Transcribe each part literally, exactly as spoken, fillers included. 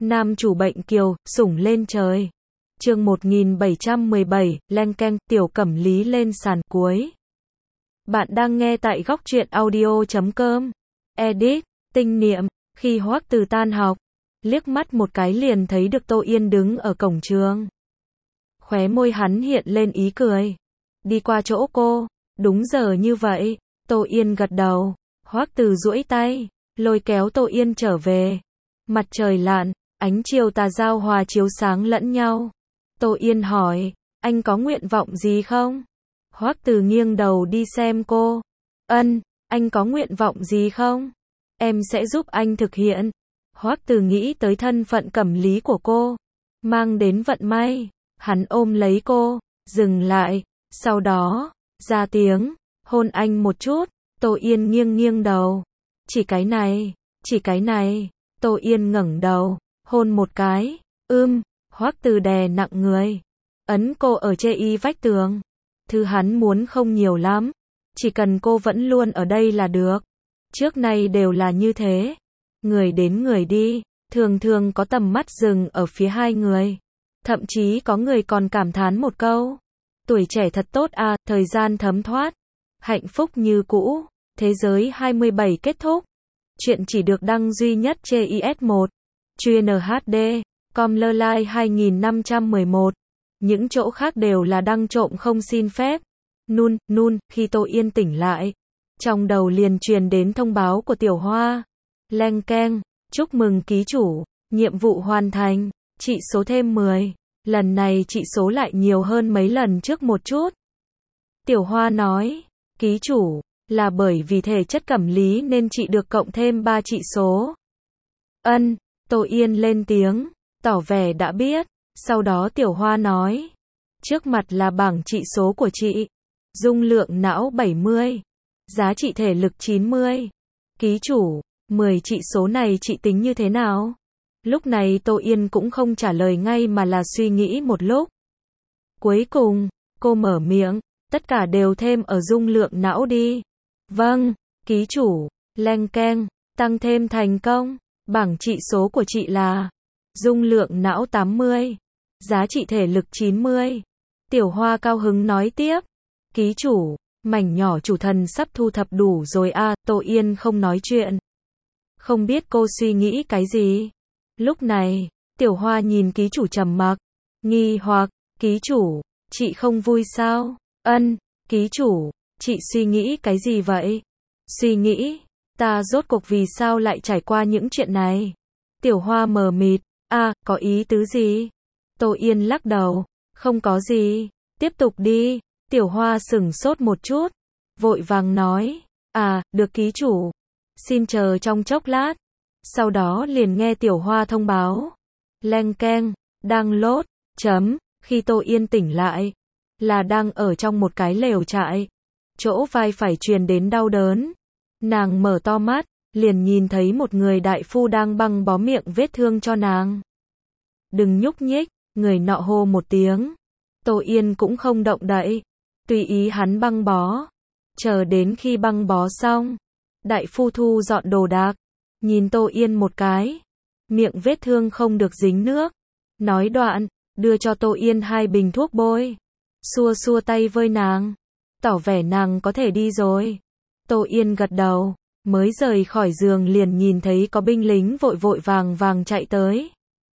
Nam chủ bệnh kiều, sủng lên trời. Chương một nghìn bảy trăm mười bảy, len keng, Tiểu Cẩm Lý lên sàn cuối. Bạn đang nghe tại góc truyện audio chấm com. Edit, tinh niệm, khi Hoắc Từ tan học, liếc mắt một cái liền thấy được Tô Yên đứng ở cổng trường. Khóe môi hắn hiện lên ý cười. Đi qua chỗ cô, đúng giờ như vậy, Tô Yên gật đầu. Hoắc Từ duỗi tay, lôi kéo Tô Yên trở về. Mặt trời lặn, ánh chiều tà giao hòa chiếu sáng lẫn nhau. Tô Yên hỏi, anh có nguyện vọng gì không? Hoắc Từ nghiêng đầu đi xem cô. Ân, anh có nguyện vọng gì không? Em sẽ giúp anh thực hiện. Hoắc Từ nghĩ tới thân phận Cẩm Lý của cô, mang đến vận may. Hắn ôm lấy cô, dừng lại, sau đó, ra tiếng, hôn anh một chút. Tô Yên nghiêng nghiêng đầu. Chỉ cái này, chỉ cái này. Tô Yên ngẩng đầu, hôn một cái. Ưm, Hoắc Từ đè nặng người, ấn cô ở chê y vách tường. Thứ hắn muốn không nhiều lắm, chỉ cần cô vẫn luôn ở đây là được. Trước nay đều là như thế. Người đến người đi, thường thường có tầm mắt dừng ở phía hai người. Thậm chí có người còn cảm thán một câu. Tuổi trẻ thật tốt à, thời gian thấm thoát. Hạnh phúc như cũ. Thế giới hai mươi bảy kết thúc. Chuyện chỉ được đăng duy nhất trên i ét một. Chuyên hát đê. Comlerline hai nghìn năm trăm mười một. Những chỗ khác đều là đăng trộm không xin phép. Nun, nun, khi Tô Yên tỉnh lại, trong đầu liền truyền đến thông báo của Tiểu Hoa. Leng keng, chúc mừng ký chủ, nhiệm vụ hoàn thành, trị số thêm mười. Lần này trị số lại nhiều hơn mấy lần trước một chút. Tiểu Hoa nói, ký chủ, là bởi vì thể chất Cẩm Lý nên chị được cộng thêm ba trị số. Ân, Tô Yên lên tiếng, tỏ vẻ đã biết. Sau đó Tiểu Hoa nói, trước mặt là bảng trị số của chị. Dung lượng não bảy mươi, giá trị thể lực chín mươi. Ký chủ, mười trị số này chị tính như thế nào? Lúc này Tô Yên cũng không trả lời ngay mà là suy nghĩ một lúc. Cuối cùng, cô mở miệng, tất cả đều thêm ở dung lượng não đi. Vâng, ký chủ. Leng keng, tăng thêm thành công. Bảng trị số của chị là dung lượng não tám mươi, giá trị thể lực chín mươi. Tiểu Hoa cao hứng nói tiếp, ký chủ, mảnh nhỏ chủ thần sắp thu thập đủ rồi à. Tô Yên không nói chuyện, không biết cô suy nghĩ cái gì. Lúc này, Tiểu Hoa nhìn ký chủ trầm mặc, nghi hoặc, ký chủ, chị không vui sao? Ân, ký chủ, chị suy nghĩ cái gì vậy? Suy nghĩ, ta rốt cuộc vì sao lại trải qua những chuyện này? Tiểu Hoa mờ mịt, à, có ý tứ gì? Tô Yên lắc đầu, không có gì, tiếp tục đi. Tiểu Hoa sửng sốt một chút, vội vàng nói, à, được ký chủ, xin chờ trong chốc lát. Sau đó liền nghe Tiểu Hoa thông báo, leng keng, đang lốt, chấm, khi Tô Yên tỉnh lại, là đang ở trong một cái lều trại. Chỗ vai phải truyền đến đau đớn. Nàng mở to mắt, liền nhìn thấy một người đại phu đang băng bó miệng vết thương cho nàng. Đừng nhúc nhích, người nọ hô một tiếng. Tô Yên cũng không động đậy, tùy ý hắn băng bó. Chờ đến khi băng bó xong, đại phu thu dọn đồ đạc, nhìn Tô Yên một cái, miệng vết thương không được dính nước. Nói đoạn, đưa cho Tô Yên hai bình thuốc bôi, xua xua tay với nàng, tỏ vẻ nàng có thể đi rồi. Tô Yên gật đầu, mới rời khỏi giường liền nhìn thấy có binh lính vội vội vàng vàng chạy tới.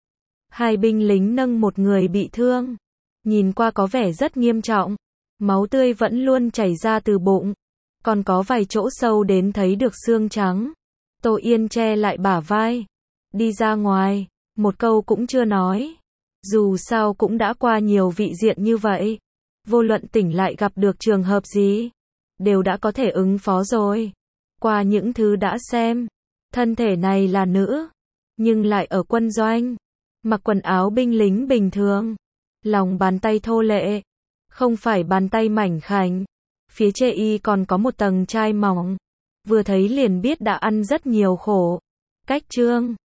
Hai binh lính nâng một người bị thương, nhìn qua có vẻ rất nghiêm trọng, máu tươi vẫn luôn chảy ra từ bụng, còn có vài chỗ sâu đến thấy được xương trắng. Tô Yên che lại bả vai, đi ra ngoài, một câu cũng chưa nói. Dù sao cũng đã qua nhiều vị diện như vậy, vô luận tỉnh lại gặp được trường hợp gì, đều đã có thể ứng phó rồi. Qua những thứ đã xem, thân thể này là nữ, nhưng lại ở quân doanh, mặc quần áo binh lính bình thường, lòng bàn tay thô lệ, không phải bàn tay mảnh khảnh, phía trên y còn có một tầng chai mỏng, vừa thấy liền biết đã ăn rất nhiều khổ. Cách chương